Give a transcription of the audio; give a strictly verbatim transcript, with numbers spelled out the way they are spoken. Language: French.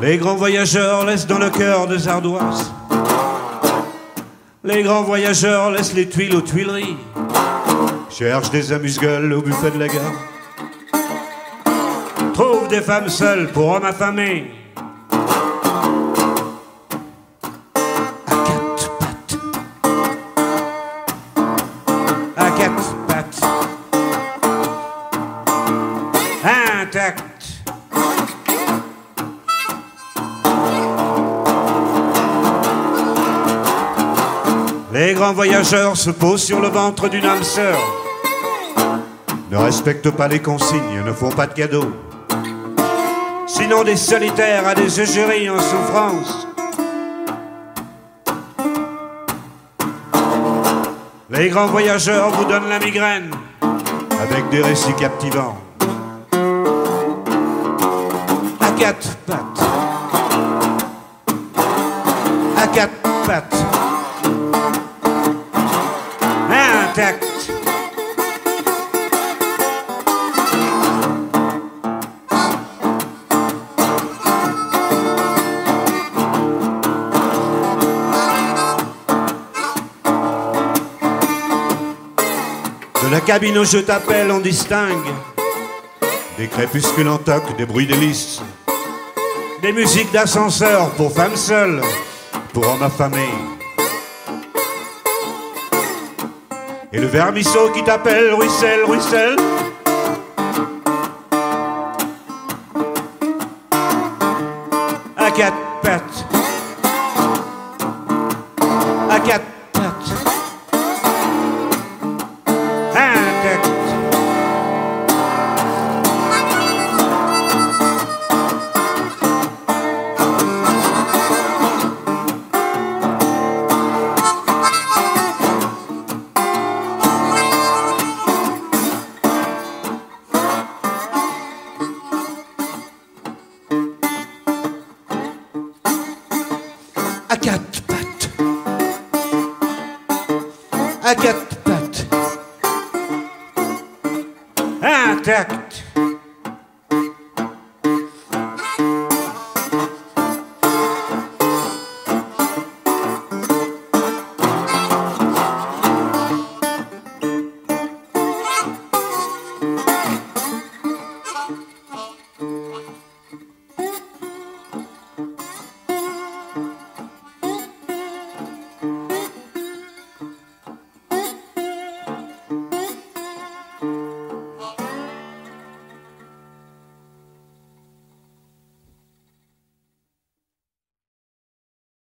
Les grands voyageurs laissent dans le cœur des ardoises. Les grands voyageurs laissent les tuiles aux Tuileries. Cherchent des amuse-gueules au buffet de la gare. Trouvent des femmes seules pour hommes affamés. À quatre pattes. À quatre pattes. Intact. Les grands voyageurs se posent sur le ventre d'une âme sœur, ne respectent pas les consignes, ne font pas de cadeaux, sinon des solitaires à des égéries en souffrance. Les grands voyageurs vous donnent la migraine avec des récits captivants. À quatre pattes. À quatre pattes. Intact. De la cabine où je t'appelle, on distingue des crépuscules en toc, des bruits d'hélice, des musiques d'ascenseur pour femmes seules, pour hommes affamés. Et le vermisseau qui t'appelle, ruisselle, ruisselle. À quatre pattes. À quatre pattes. Intact. À quatre pattes. À quatre pattes. Intact.